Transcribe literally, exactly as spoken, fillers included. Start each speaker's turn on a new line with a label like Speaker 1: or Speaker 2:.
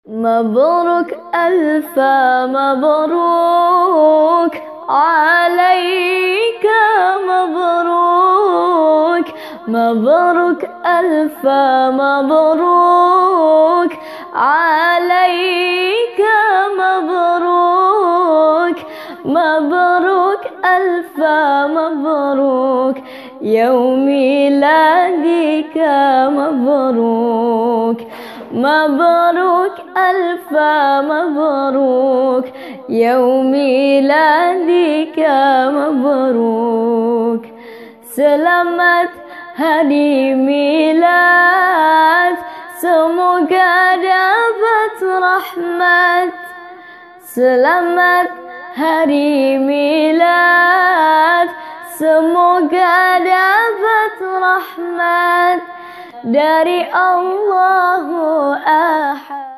Speaker 1: مبروك ألف مبروك عليك، مبروك مبروك ألف مبروك عليك، مبروك مبروك ألف مبروك يوم ميلادك، مبروك مبروك ألف مبروك يوم ميلادك، مبروك. Selamat hari milad, semoga dapat rahmat. Selamat hari milad, semoga dapat rahmat dari Allahu Ahad.